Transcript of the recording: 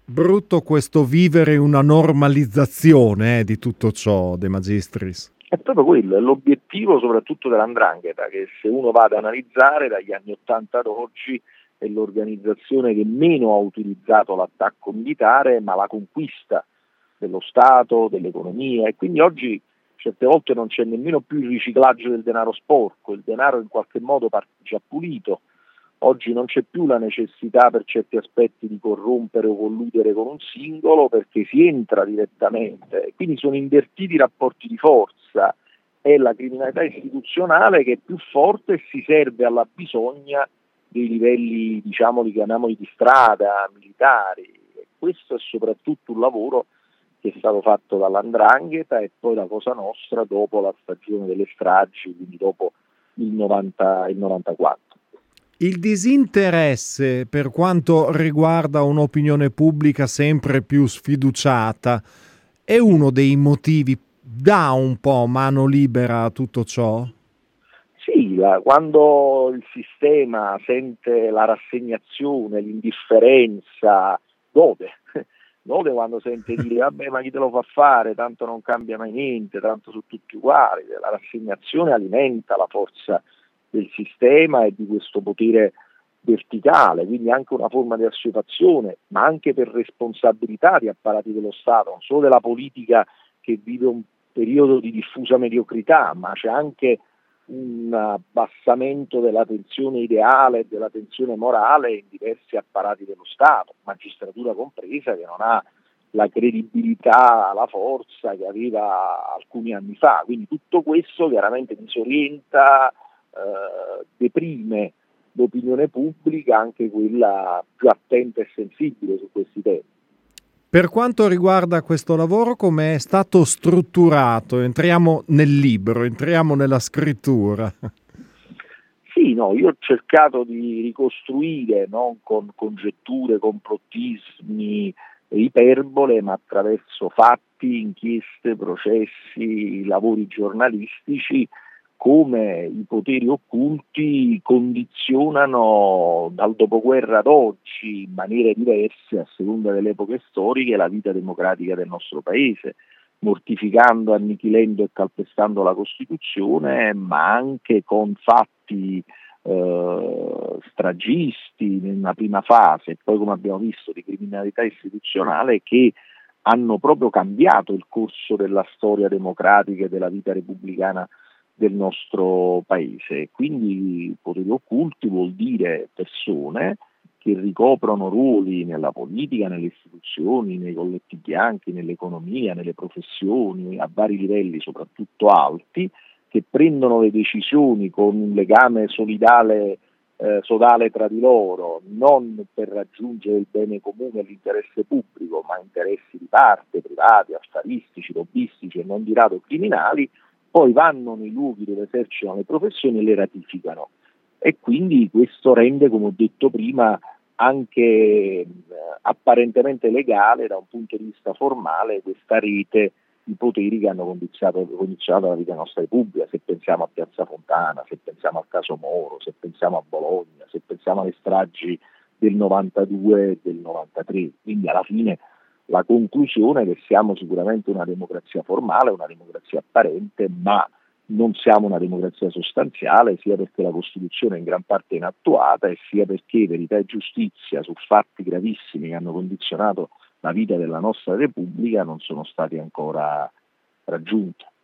Brutto questo vivere una normalizzazione di tutto ciò, De Magistris. È proprio quello, è l'obiettivo soprattutto dell''ndrangheta, che se uno va ad analizzare dagli anni '80 ad oggi è l'organizzazione che meno ha utilizzato l'attacco militare, ma la conquista dello Stato, dell'economia, e quindi oggi certe volte non c'è nemmeno più il riciclaggio del denaro sporco, il denaro in qualche modo parte già pulito. Oggi non c'è più la necessità per certi aspetti di corrompere o colludere con un singolo, perché si entra direttamente, quindi sono invertiti i rapporti di forza. È la criminalità istituzionale che è più forte e si serve alla bisogna dei livelli, diciamo, li chiamiamoli di strada, militari. E questo è soprattutto un lavoro che è stato fatto dall''ndrangheta e poi da Cosa Nostra dopo la stagione delle stragi, quindi dopo il 94. Il disinteresse per quanto riguarda un'opinione pubblica sempre più sfiduciata è uno dei motivi, dà un po' mano libera a tutto ciò? Sì, quando il sistema sente la rassegnazione, l'indifferenza, gode, gode quando sente dire vabbè, ma chi te lo fa fare, tanto non cambia mai niente, tanto sono tutti uguali. La rassegnazione alimenta la forza del sistema e di questo potere verticale, quindi anche una forma di assuefazione, ma anche per responsabilità di apparati dello Stato, non solo della politica che vive un periodo di diffusa mediocrità, ma c'è anche un abbassamento della tensione ideale e della tensione morale in diversi apparati dello Stato, magistratura compresa, che non ha la credibilità, la forza che aveva alcuni anni fa. Quindi tutto questo chiaramente disorienta, deprime l'opinione pubblica, anche quella più attenta e sensibile su questi temi. Per quanto riguarda questo lavoro, come è stato strutturato? Entriamo nel libro, entriamo nella scrittura. Sì, no, io ho cercato di ricostruire, non con congetture, complottismi, iperbole, ma attraverso fatti, inchieste, processi, lavori giornalistici, come i poteri occulti condizionano dal dopoguerra ad oggi in maniere diverse a seconda delle epoche storiche la vita democratica del nostro paese, mortificando, annichilendo e calpestando la Costituzione, ma anche con fatti stragisti in una prima fase e poi, come abbiamo visto, di criminalità istituzionale che hanno proprio cambiato il corso della storia democratica e della vita repubblicana del nostro paese. Quindi poteri occulti vuol dire persone che ricoprono ruoli nella politica, nelle istituzioni, nei colletti bianchi, nell'economia, nelle professioni, a vari livelli, soprattutto alti, che prendono le decisioni con un legame sodale tra di loro, non per raggiungere il bene comune e l'interesse pubblico, ma interessi di parte, privati, affaristici, lobbistici e non di rado criminali, poi vanno nei luoghi dove esercitano le professioni e le ratificano. E quindi questo rende, come ho detto prima, anche apparentemente legale da un punto di vista formale questa rete di poteri che hanno condizionato la vita nostra Repubblica. Se pensiamo a Piazza Fontana, se pensiamo al caso Moro, se pensiamo a Bologna, se pensiamo alle stragi del 92 e del 93. Quindi alla fine la conclusione è che siamo sicuramente una democrazia formale, una democrazia apparente, ma non siamo una democrazia sostanziale, sia perché la Costituzione è in gran parte inattuata e sia perché verità e giustizia su fatti gravissimi che hanno condizionato la vita della nostra Repubblica non sono stati ancora raggiunti.